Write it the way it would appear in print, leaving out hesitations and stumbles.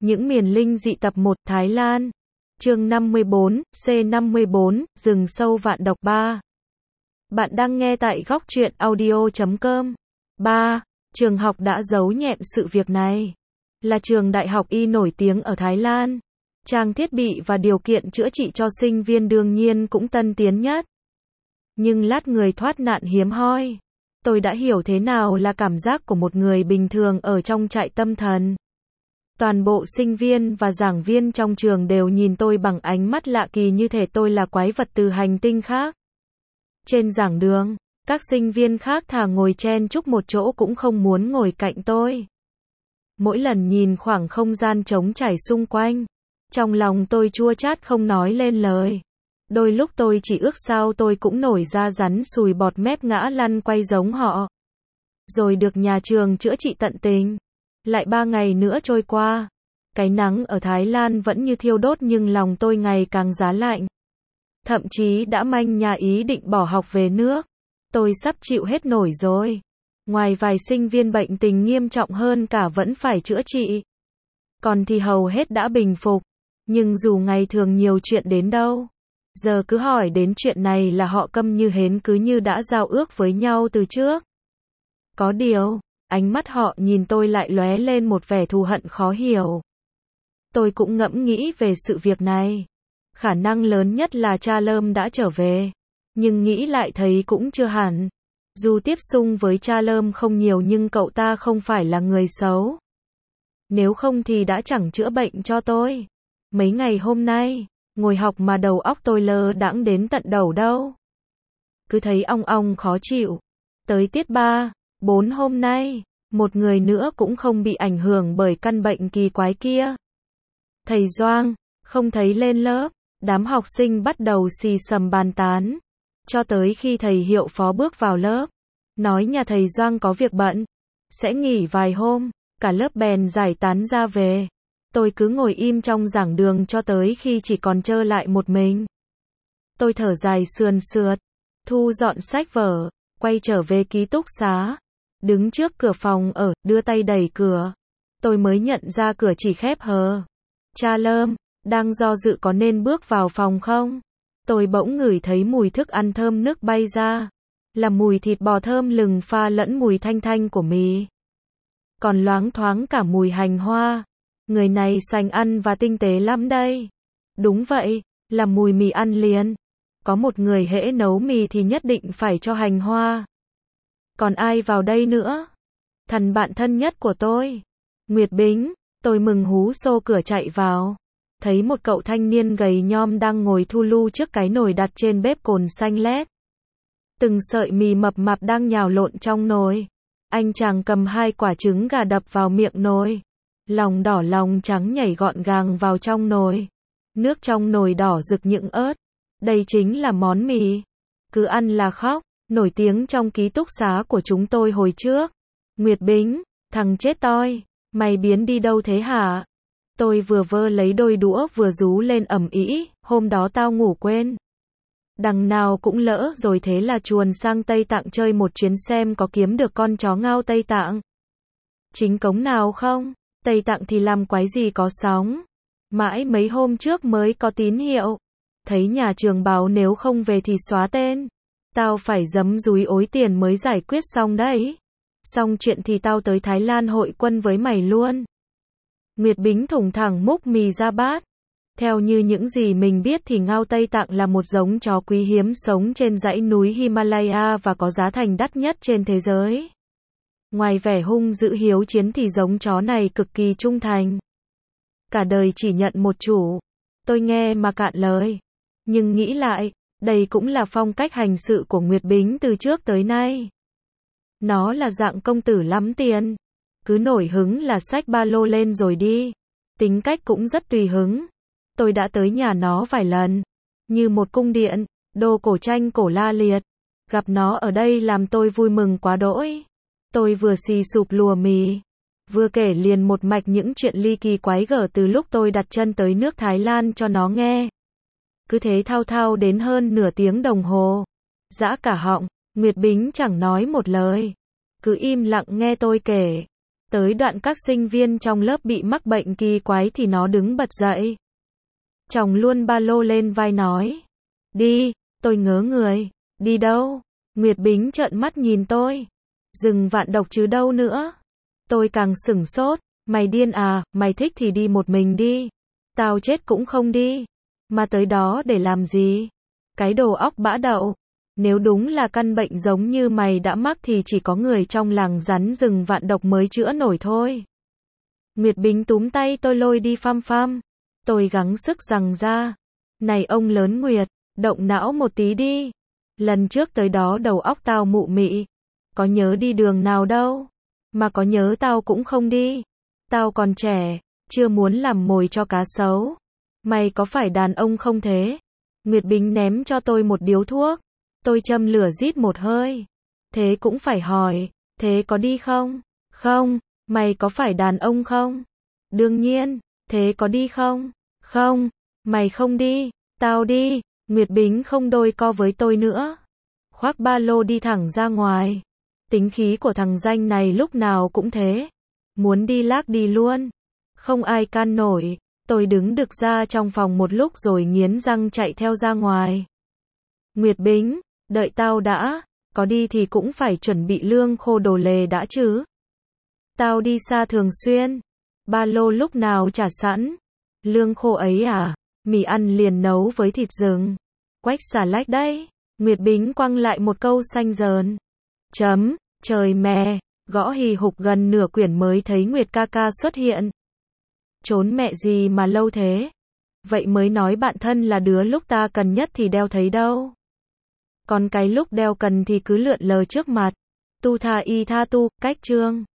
Những miền linh dị tập 1 Thái Lan. Chương 54, C54, rừng sâu vạn độc 3. Bạn đang nghe tại góc truyện audio.com. 3. Trường học đã giấu nhẹm sự việc này. Là trường đại học y nổi tiếng ở Thái Lan. Trang thiết bị và điều kiện chữa trị cho sinh viên đương nhiên cũng tân tiến nhất. Nhưng lát người thoát nạn hiếm hoi. Tôi đã hiểu thế nào là cảm giác của một người bình thường ở trong trại tâm thần. Toàn bộ sinh viên và giảng viên trong trường đều nhìn tôi bằng ánh mắt lạ kỳ như thể tôi là quái vật từ hành tinh khác. Trên giảng đường, các sinh viên khác thà ngồi chen chúc một chỗ cũng không muốn ngồi cạnh tôi. Mỗi lần nhìn khoảng không gian trống trải xung quanh, trong lòng tôi chua chát không nói lên lời. Đôi lúc tôi chỉ ước sao tôi cũng nổi ra rắn sùi bọt mép ngã lăn quay giống họ. Rồi được nhà trường chữa trị tận tình. Lại 3 ngày nữa trôi qua. Cái nắng ở Thái Lan vẫn như thiêu đốt nhưng lòng tôi ngày càng giá lạnh. Thậm chí đã manh nhà ý định bỏ học về nước. Tôi sắp chịu hết nổi rồi. Ngoài vài sinh viên bệnh tình nghiêm trọng hơn cả vẫn phải chữa trị. Còn thì hầu hết đã bình phục. Nhưng dù ngày thường nhiều chuyện đến đâu, giờ cứ hỏi đến chuyện này là họ câm như hến, cứ như đã giao ước với nhau từ trước. Có điều, ánh mắt họ nhìn tôi lại lóe lên một vẻ thù hận khó hiểu. Tôi cũng ngẫm nghĩ về sự việc này. Khả năng lớn nhất là cha Lâm đã trở về. Nhưng nghĩ lại thấy cũng chưa hẳn. Dù tiếp xúc với cha Lâm không nhiều nhưng cậu ta không phải là người xấu. Nếu không thì đã chẳng chữa bệnh cho tôi. Mấy ngày hôm nay, ngồi học mà đầu óc tôi lơ đãng đến tận đầu đâu. Cứ thấy ong ong khó chịu. Tới tiết 3, 4 hôm nay, một người nữa cũng không bị ảnh hưởng bởi căn bệnh kỳ quái kia. Thầy Doang, không thấy lên lớp, đám học sinh bắt đầu xì xầm bàn tán. Cho tới khi thầy hiệu phó bước vào lớp, nói nhà thầy Doang có việc bận, sẽ nghỉ vài hôm, cả lớp bèn giải tán ra về. Tôi cứ ngồi im trong giảng đường cho tới khi chỉ còn trơ lại một mình. Tôi thở dài sườn sượt, thu dọn sách vở, quay trở về ký túc xá. Đứng trước cửa phòng ở, đưa tay đẩy cửa. Tôi mới nhận ra cửa chỉ khép hờ. Cha Lâm, đang do dự có nên bước vào phòng không? Tôi bỗng ngửi thấy mùi thức ăn thơm nức bay ra. Là mùi thịt bò thơm lừng pha lẫn mùi thanh thanh của mì. Còn loáng thoáng cả mùi hành hoa. Người này sành ăn và tinh tế lắm đây. Đúng vậy, là mùi mì ăn liền. Có một người hễ nấu mì thì nhất định phải cho hành hoa. Còn ai vào đây nữa? Thằng bạn thân nhất của tôi, Nguyệt Bính. Tôi mừng hú xô cửa chạy vào. Thấy một cậu thanh niên gầy nhom đang ngồi thu lu trước cái nồi đặt trên bếp cồn xanh lét. Từng sợi mì mập mạp đang nhào lộn trong nồi. Anh chàng cầm 2 quả trứng gà đập vào miệng nồi. Lòng đỏ lòng trắng nhảy gọn gàng vào trong nồi. Nước trong nồi đỏ rực những ớt. Đây chính là món mì. Cứ ăn là khóc. Nổi tiếng trong ký túc xá của chúng tôi hồi trước. Nguyệt Bính, thằng chết toi, mày biến đi đâu thế hả? Tôi vừa vơ lấy đôi đũa vừa rú lên ầm ĩ, hôm đó tao ngủ quên. Đằng nào cũng lỡ rồi, thế là chuồn sang Tây Tạng chơi một chuyến xem có kiếm được con chó ngao Tây Tạng. Chính cống nào không? Tây Tạng thì làm quái gì có sóng. Mãi mấy hôm trước mới có tín hiệu. Thấy nhà trường báo nếu không về thì xóa tên. Tao phải giấm dúi ối tiền mới giải quyết xong đấy. Xong chuyện thì tao tới Thái Lan hội quân với mày luôn. Nguyệt Bính thủng thẳng múc mì ra bát. Theo như những gì mình biết thì ngao Tây Tạng là một giống chó quý hiếm sống trên dãy núi Himalaya và có giá thành đắt nhất trên thế giới. Ngoài vẻ hung dữ hiếu chiến thì giống chó này cực kỳ trung thành. Cả đời chỉ nhận một chủ. Tôi nghe mà cạn lời. Nhưng nghĩ lại, đây cũng là phong cách hành sự của Nguyệt Bính từ trước tới nay. Nó là dạng công tử lắm tiền. Cứ nổi hứng là xách ba lô lên rồi đi. Tính cách cũng rất tùy hứng. Tôi đã tới nhà nó vài lần. Như một cung điện, đồ cổ tranh cổ la liệt. Gặp nó ở đây làm tôi vui mừng quá đỗi. Tôi vừa xì sụp lùa mì, vừa kể liền một mạch những chuyện ly kỳ quái gở từ lúc tôi đặt chân tới nước Thái Lan cho nó nghe. Cứ thế thao thao đến hơn nửa tiếng đồng hồ. Dã cả họng, Nguyệt Bính chẳng nói một lời. Cứ im lặng nghe tôi kể. Tới đoạn các sinh viên trong lớp bị mắc bệnh kỳ quái thì nó đứng bật dậy. Chồng luôn ba lô lên vai nói. Đi, tôi ngớ người. Đi đâu? Nguyệt Bính trợn mắt nhìn tôi. Rừng Vạn Độc chứ đâu nữa. Tôi càng sửng sốt. Mày điên à, mày thích thì đi một mình đi. Tao chết cũng không đi. Mà tới đó để làm gì? Cái đồ óc bã đậu. Nếu đúng là căn bệnh giống như mày đã mắc thì chỉ có người trong làng rắn rừng Vạn Độc mới chữa nổi thôi. Nguyệt Bính túm tay tôi lôi đi phăm phăm. Tôi gắng sức giằng ra. Này ông lớn Nguyệt, động não một tí đi. Lần trước tới đó đầu óc tao mụ mị. Có nhớ đi đường nào đâu. Mà có nhớ tao cũng không đi. Tao còn trẻ, chưa muốn làm mồi cho cá sấu. Mày có phải đàn ông không thế? Nguyệt Bính ném cho tôi một điếu thuốc. Tôi châm lửa rít một hơi. Thế cũng phải hỏi, thế có đi không? Không. Mày có phải đàn ông không? Đương nhiên. Thế có đi không? Không. Mày không đi, tao đi. Nguyệt Bính không đôi co với tôi nữa. Khoác ba lô đi thẳng ra ngoài. Tính khí của thằng danh này lúc nào cũng thế. Muốn đi lác đi luôn. Không ai can nổi. Tôi đứng đực ra trong phòng một lúc rồi nghiến răng chạy theo ra ngoài. Nguyệt Bính, đợi tao đã. Có đi thì cũng phải chuẩn bị lương khô đồ lề đã chứ. Tao đi xa thường xuyên. Ba lô lúc nào trả sẵn. Lương khô ấy à? Mì ăn liền nấu với thịt rừng. Quách xà lách đấy. Nguyệt Bính quăng lại một câu xanh dờn. Chấm, trời mẹ, gõ hì hục gần nửa quyển mới thấy Nguyệt ca ca xuất hiện. Trốn mẹ gì mà lâu thế? Vậy mới nói bạn thân là đứa lúc ta cần nhất thì đeo thấy đâu. Còn cái lúc đeo cần thì cứ lượn lờ trước mặt. Tu tha y tha tu, cách chương.